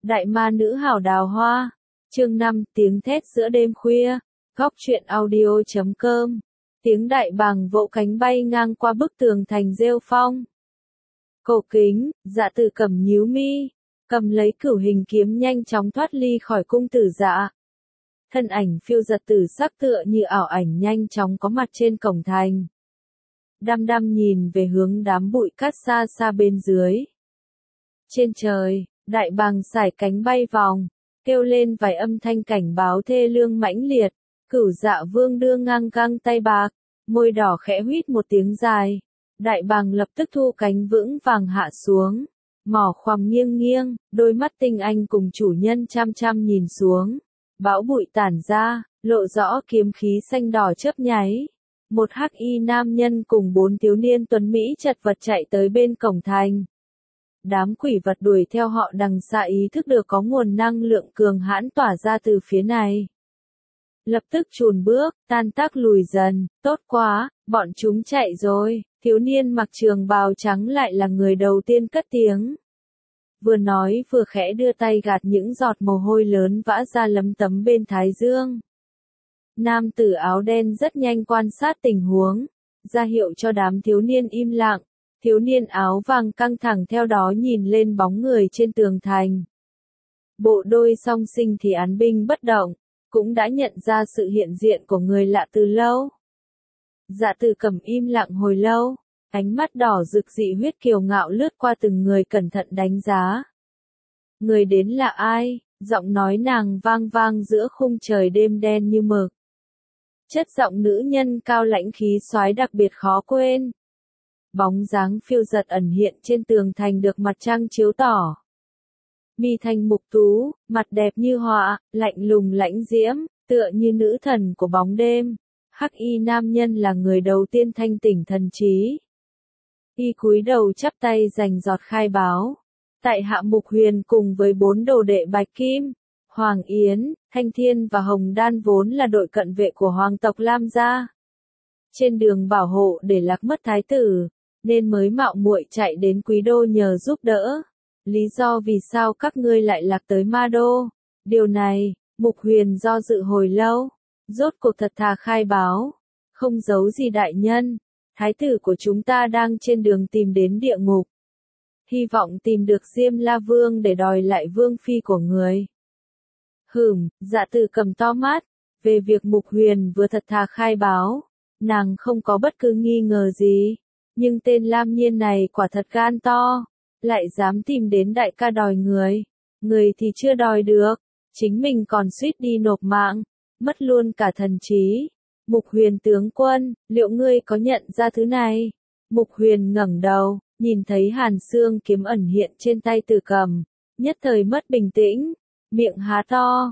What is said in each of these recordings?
Đại ma nữ hảo đào hoa. Chương 5, tiếng thét giữa đêm khuya. Góc truyện audio.com. Tiếng đại bàng vỗ cánh bay ngang qua bức tường thành rêu phong. Cổ Kính, Dạ Tử Cẩm nhíu mi, cầm lấy cửu hình kiếm nhanh chóng thoát ly khỏi cung tử Dạ. Thân ảnh phiêu giật tử sắc tựa như ảo ảnh nhanh chóng có mặt trên cổng thành. Đăm đăm nhìn về hướng đám bụi cát xa xa bên dưới. Trên trời, đại bàng sải cánh bay vòng, kêu lên vài âm thanh cảnh báo thê lương mãnh liệt. Cửu Dạ Vương đưa ngang găng tay bạc, môi đỏ khẽ huýt một tiếng dài. Đại bàng lập tức thu cánh vững vàng hạ xuống, mỏ khoằm nghiêng nghiêng, đôi mắt tinh anh cùng chủ nhân chăm chăm nhìn xuống. Bão bụi tản ra, lộ rõ kiếm khí xanh đỏ chớp nháy. Một hắc y nam nhân cùng 4 thiếu niên tuấn Mỹ chật vật chạy tới bên cổng thành. Đám quỷ vật đuổi theo họ đằng xa ý thức được có nguồn năng lượng cường hãn tỏa ra từ phía này. Lập tức chùn bước, tan tác lùi dần, tốt quá, bọn chúng chạy rồi. Thiếu niên mặc trường bào trắng lại là người đầu tiên cất tiếng. Vừa nói vừa khẽ đưa tay gạt những giọt mồ hôi lớn vã ra lấm tấm bên thái dương. Nam tử áo đen rất nhanh quan sát tình huống, ra hiệu cho đám thiếu niên im lặng. Thiếu niên áo vàng căng thẳng theo đó nhìn lên bóng người trên tường thành. Bộ đôi song sinh thì án binh bất động, cũng đã nhận ra sự hiện diện của người lạ từ lâu. Dạ Tử Cẩm im lặng hồi lâu, ánh mắt đỏ rực dị huyết kiều ngạo lướt qua từng người cẩn thận đánh giá. Người đến là ai? Giọng nói nàng vang vang giữa khung trời đêm đen như mực. Chất giọng nữ nhân cao lãnh khí soái đặc biệt khó quên. Bóng dáng phiêu giật ẩn hiện trên tường thành được mặt trăng chiếu tỏ. Mi thanh mục tú, mặt đẹp như họa, lạnh lùng lãnh diễm, tựa như nữ thần của bóng đêm. Hắc y nam nhân là người đầu tiên thanh tỉnh thần trí. Y cúi đầu chắp tay dành giọt khai báo. Tại hạ Mục Huyền cùng với 4 đồ đệ Bạch Kim, Hoàng Yến, Thanh Thiên và Hồng Đan vốn là đội cận vệ của hoàng tộc Lam gia. Trên đường bảo hộ để lạc mất thái tử, nên mới mạo muội chạy đến Quý Đô nhờ giúp đỡ. Lý do vì sao các ngươi lại lạc tới Ma Đô? Điều này, Mục Huyền do dự hồi lâu, rốt cuộc thật thà khai báo. Không giấu gì đại nhân, thái tử của chúng ta đang trên đường tìm đến địa ngục. Hy vọng tìm được Diêm La Vương để đòi lại vương phi của người. Dạ Tử Cẩm to mắt, về việc Mục Huyền vừa thật thà khai báo, nàng không có bất cứ nghi ngờ gì. Nhưng tên Lam Nhiên này quả thật gan to, lại dám tìm đến đại ca đòi người. Người thì chưa đòi được, chính mình còn suýt đi nộp mạng, mất luôn cả thần trí. Mục Huyền tướng quân, liệu ngươi có nhận ra thứ này? Mục Huyền ngẩng đầu, nhìn thấy hàn xương kiếm ẩn hiện trên tay Tử Cẩm, nhất thời mất bình tĩnh, miệng há to,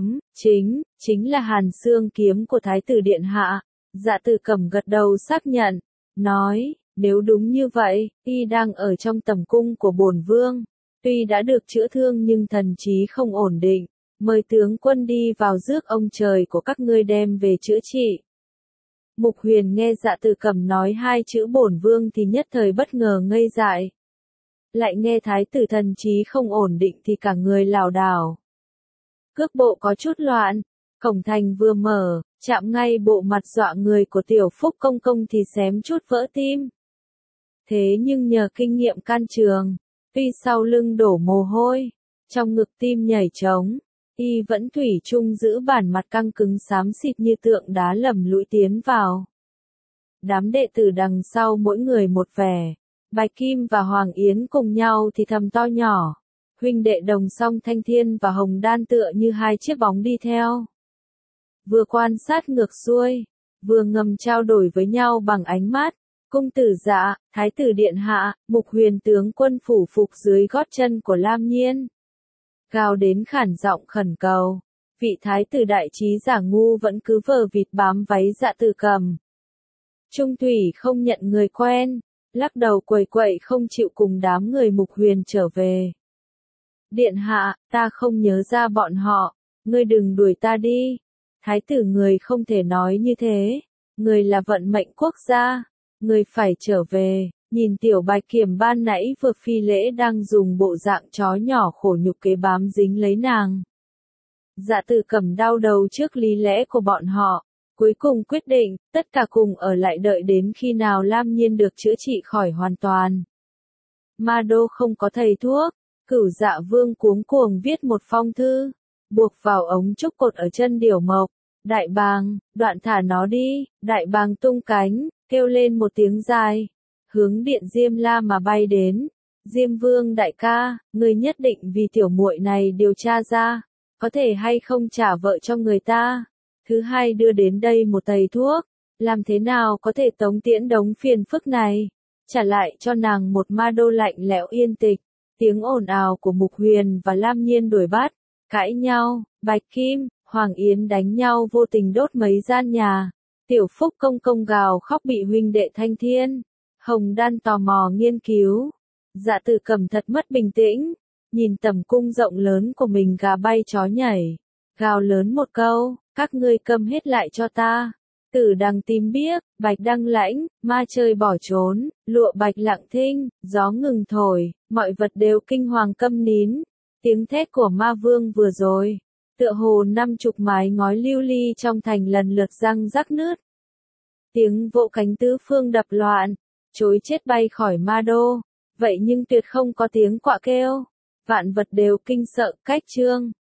chính là hàn xương kiếm của Thái tử Điện Hạ. Dạ Tử Cẩm gật đầu xác nhận, nói, nếu đúng như vậy, y đang ở trong tầm cung của bổn vương, tuy đã được chữa thương nhưng thần trí không ổn định, mời tướng quân đi vào rước ông trời của các ngươi đem về chữa trị. Mục Huyền nghe Dạ Tử Cẩm nói 2 chữ bổn vương thì nhất thời bất ngờ ngây dại. Lại nghe thái tử thần trí không ổn định thì cả người lảo đảo. Cước bộ có chút loạn, cổng thành vừa mở, chạm ngay bộ mặt dọa người của Tiểu Phúc công công thì xém chút vỡ tim. Thế nhưng nhờ kinh nghiệm can trường, tuy sau lưng đổ mồ hôi, trong ngực tim nhảy trống, y vẫn thủy chung giữ bản mặt căng cứng xám xịt như tượng đá lầm lũi tiến vào. Đám đệ tử đằng sau mỗi người một vẻ, Bạch Kim và Hoàng Yến cùng nhau thì thầm to nhỏ, huynh đệ đồng song Thanh Thiên và Hồng Đan tựa như 2 chiếc bóng đi theo. Vừa quan sát ngược xuôi, vừa ngầm trao đổi với nhau bằng ánh mắt. Cung tử Dạ, Thái tử Điện Hạ, Mục Huyền tướng quân phủ phục dưới gót chân của Lam Nhiên. Gào đến khản giọng khẩn cầu, vị thái tử đại trí giả ngu vẫn cứ vờ vịt bám váy Dạ Tử Cẩm. Trung thủy không nhận người quen, lắc đầu quầy quậy không chịu cùng đám người Mục Huyền trở về. Điện Hạ, ta không nhớ ra bọn họ, ngươi đừng đuổi ta đi. Thái tử người không thể nói như thế, người là vận mệnh quốc gia. Người phải trở về, Nhìn tiểu bạch kiểm ban nãy vừa phi lễ đang dùng bộ dạng chó nhỏ khổ nhục kế bám dính lấy nàng. Dạ Tử Cẩm đau đầu trước lý lẽ của bọn họ, cuối cùng quyết định, tất cả cùng ở lại đợi đến khi nào Lam Nhiên được chữa trị khỏi hoàn toàn. Ma Đô không có thầy thuốc, Cửu Dạ Vương cuống cuồng viết một phong thư, buộc vào ống trúc cột ở chân điểu mộc. Đại bàng, đoạn thả nó đi, đại bàng tung cánh, kêu lên một tiếng dài, hướng điện Diêm La mà bay đến. Diêm Vương đại ca, người nhất định vì tiểu muội này điều tra ra, có thể hay không trả vợ cho người ta. Thứ hai đưa đến đây một thầy thuốc, làm thế nào có thể tống tiễn đống phiền phức này, trả lại cho nàng một Ma Đô lạnh lẽo yên tịch. Tiếng ồn ào của Mục Huyền và Lam Nhiên đuổi bắt, cãi nhau, Bạch Kim, Hoàng Yến đánh nhau vô tình đốt mấy gian nhà. Tiểu Phúc công công gào khóc bị huynh đệ Thanh Thiên, Hồng Đan tò mò nghiên cứu. Dạ Tử Cẩm thật mất bình tĩnh, nhìn tầm cung rộng lớn của mình gà bay chó nhảy, gào lớn một câu, các ngươi câm hết lại cho ta. Tử đằng tím biếc, bạch đăng lãnh, ma chơi bỏ trốn, lụa bạch lặng thinh, gió ngừng thổi, mọi vật đều kinh hoàng câm nín. Tiếng thét của ma vương vừa rồi, tựa hồ 50 mái ngói lưu ly trong thành lần lượt răng rắc nứt. Tiếng vỗ cánh tứ phương đập loạn, trối chết bay khỏi Ma Đô, vậy nhưng tuyệt không có tiếng quạ kêu. Vạn vật đều kinh sợ, cách chương.